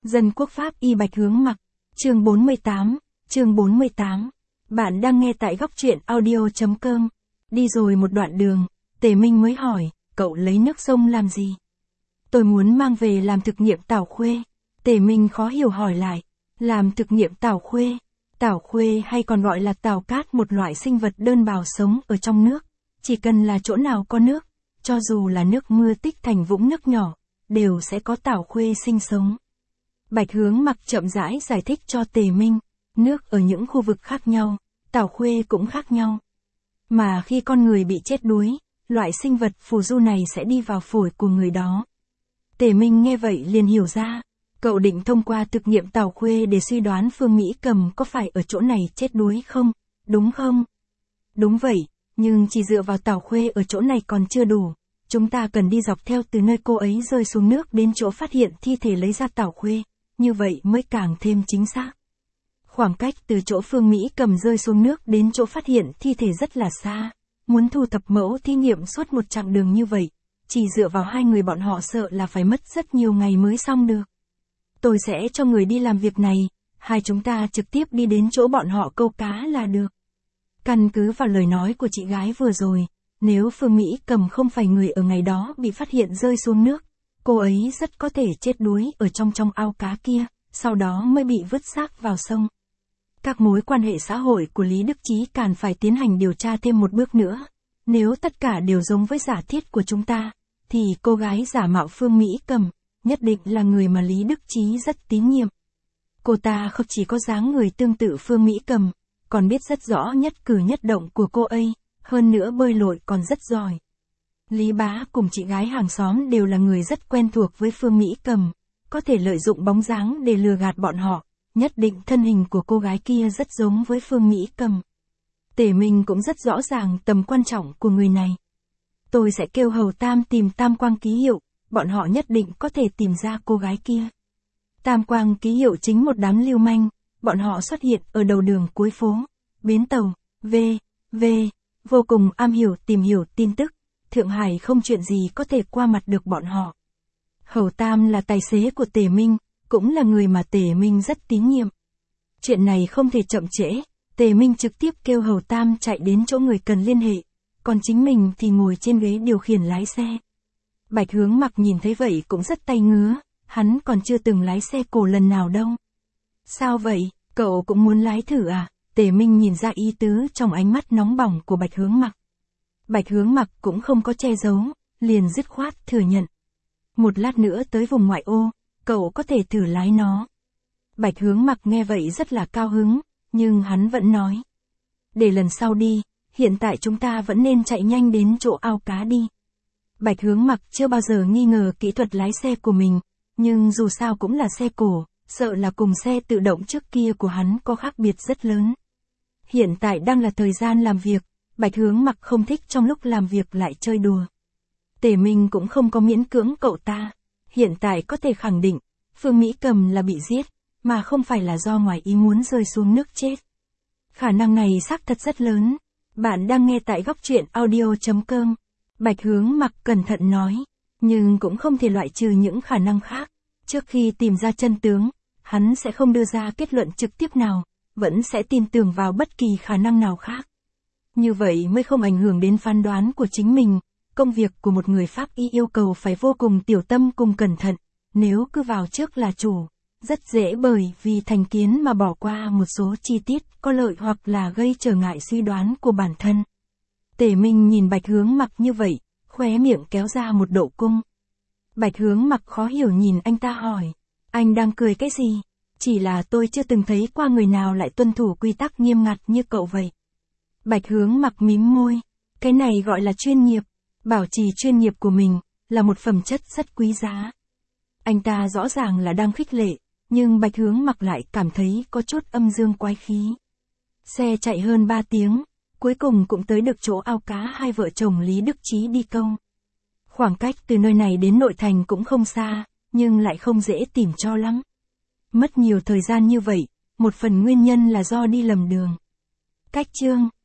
Dân quốc Pháp y Bạch Hướng Mặc, chương 48. Bạn đang nghe tại góc truyện audio.com. Đi rồi một đoạn đường, Tề Minh mới hỏi, cậu lấy nước sông làm gì? Tôi muốn mang về làm thực nghiệm tảo khuê. Tề Minh khó hiểu hỏi lại, làm thực nghiệm tảo khuê? Tảo khuê hay còn gọi là tảo cát, một loại sinh vật đơn bào sống ở trong nước. Chỉ cần là chỗ nào có nước, cho dù là nước mưa tích thành vũng nước nhỏ, đều sẽ có tảo khuê sinh sống. Bạch Hướng Mặc chậm rãi giải thích cho Tề Minh, nước ở những khu vực khác nhau, tảo khuê cũng khác nhau. Mà khi con người bị chết đuối, loại sinh vật phù du này sẽ đi vào phổi của người đó. Tề Minh nghe vậy liền hiểu ra, cậu định thông qua thực nghiệm tảo khuê để suy đoán Phương Mỹ Cầm có phải ở chỗ này chết đuối không, đúng không? Đúng vậy, nhưng chỉ dựa vào tảo khuê ở chỗ này còn chưa đủ. Chúng ta cần đi dọc theo từ nơi cô ấy rơi xuống nước đến chỗ phát hiện thi thể lấy ra tảo khuê, như vậy mới càng thêm chính xác. Khoảng cách từ chỗ Phương Mỹ Cầm rơi xuống nước đến chỗ phát hiện thi thể rất là xa. Muốn thu thập mẫu thí nghiệm suốt một chặng đường như vậy, chỉ dựa vào hai người bọn họ sợ là phải mất rất nhiều ngày mới xong được. Tôi sẽ cho người đi làm việc này, hai chúng ta trực tiếp đi đến chỗ bọn họ câu cá là được. Căn cứ vào lời nói của chị gái vừa rồi, nếu Phương Mỹ Cầm không phải người ở ngày đó bị phát hiện rơi xuống nước, cô ấy rất có thể chết đuối ở trong ao cá kia, sau đó mới bị vứt xác vào sông. Các mối quan hệ xã hội của Lý Đức Chí càng phải tiến hành điều tra thêm một bước nữa. Nếu tất cả đều giống với giả thiết của chúng ta, thì cô gái giả mạo Phương Mỹ Cầm nhất định là người mà Lý Đức Chí rất tín nhiệm. Cô ta không chỉ có dáng người tương tự Phương Mỹ Cầm, còn biết rất rõ nhất cử nhất động của cô ấy, hơn nữa bơi lội còn rất giỏi. Lý Bá cùng chị gái hàng xóm đều là người rất quen thuộc với Phương Mỹ Cầm, có thể lợi dụng bóng dáng để lừa gạt bọn họ, nhất định thân hình của cô gái kia rất giống với Phương Mỹ Cầm. Tề Minh cũng rất rõ ràng tầm quan trọng của người này. Tôi sẽ kêu Hầu Tam tìm Tam Quang ký hiệu, bọn họ nhất định có thể tìm ra cô gái kia. Tam Quang ký hiệu chính một đám lưu manh, bọn họ xuất hiện ở đầu đường cuối phố, bến tàu, vô cùng am hiểu tìm hiểu tin tức, Thượng Hải không chuyện gì có thể qua mặt được bọn họ. Hầu Tam là tài xế của Tề Minh, cũng là người mà Tề Minh rất tín nhiệm. Chuyện này không thể chậm trễ, Tề Minh trực tiếp kêu Hầu Tam chạy đến chỗ người cần liên hệ, còn chính mình thì ngồi trên ghế điều khiển lái xe. Bạch Hướng Mặc nhìn thấy vậy cũng rất tay ngứa, hắn còn chưa từng lái xe cổ lần nào đâu. Sao vậy, cậu cũng muốn lái thử à? Tề Minh nhìn ra ý tứ trong ánh mắt nóng bỏng của Bạch Hướng Mặc. Bạch Hướng Mặc cũng không có che giấu, liền dứt khoát thừa nhận. Một lát nữa tới vùng ngoại ô, cậu có thể thử lái nó. Bạch Hướng Mặc nghe vậy rất là cao hứng, nhưng hắn vẫn nói. Để lần sau đi, hiện tại chúng ta vẫn nên chạy nhanh đến chỗ ao cá đi. Bạch Hướng Mặc chưa bao giờ nghi ngờ kỹ thuật lái xe của mình, nhưng dù sao cũng là xe cổ, sợ là cùng xe tự động trước kia của hắn có khác biệt rất lớn. Hiện tại đang là thời gian làm việc, Bạch Hướng Mặc không thích trong lúc làm việc lại chơi đùa. Tề Minh cũng không có miễn cưỡng cậu ta, hiện tại có thể khẳng định, Phương Mỹ Cầm là bị giết, mà không phải là do ngoài ý muốn rơi xuống nước chết. Khả năng này xác thật rất lớn. Bạn đang nghe tại góc truyện audio.com. Bạch Hướng Mặc cẩn thận nói, nhưng cũng không thể loại trừ những khả năng khác. Trước khi tìm ra chân tướng, hắn sẽ không đưa ra kết luận trực tiếp nào, vẫn sẽ tin tưởng vào bất kỳ khả năng nào khác. Như vậy mới không ảnh hưởng đến phán đoán của chính mình. Công việc của một người Pháp y yêu cầu phải vô cùng tiểu tâm cùng cẩn thận, nếu cứ vào trước là chủ, rất dễ bởi vì thành kiến mà bỏ qua một số chi tiết có lợi hoặc là gây trở ngại suy đoán của bản thân. Tề Minh nhìn Bạch Hướng Mặc như vậy, khóe miệng kéo ra một độ cung. Bạch Hướng Mặc khó hiểu nhìn anh ta hỏi, anh đang cười cái gì? Chỉ là tôi chưa từng thấy qua người nào lại tuân thủ quy tắc nghiêm ngặt như cậu vậy. Bạch Hướng Mặc mím môi, cái này gọi là chuyên nghiệp. Bảo trì chuyên nghiệp của mình, là một phẩm chất rất quý giá. Anh ta rõ ràng là đang khích lệ, nhưng Bạch Hướng Mặc lại cảm thấy có chút âm dương quái khí. Xe chạy hơn 3 tiếng, cuối cùng cũng tới được chỗ ao cá hai vợ chồng Lý Đức Chí đi câu. Khoảng cách từ nơi này đến nội thành cũng không xa, nhưng lại không dễ tìm cho lắm. Mất nhiều thời gian như vậy, một phần nguyên nhân là do đi lầm đường. Cách chương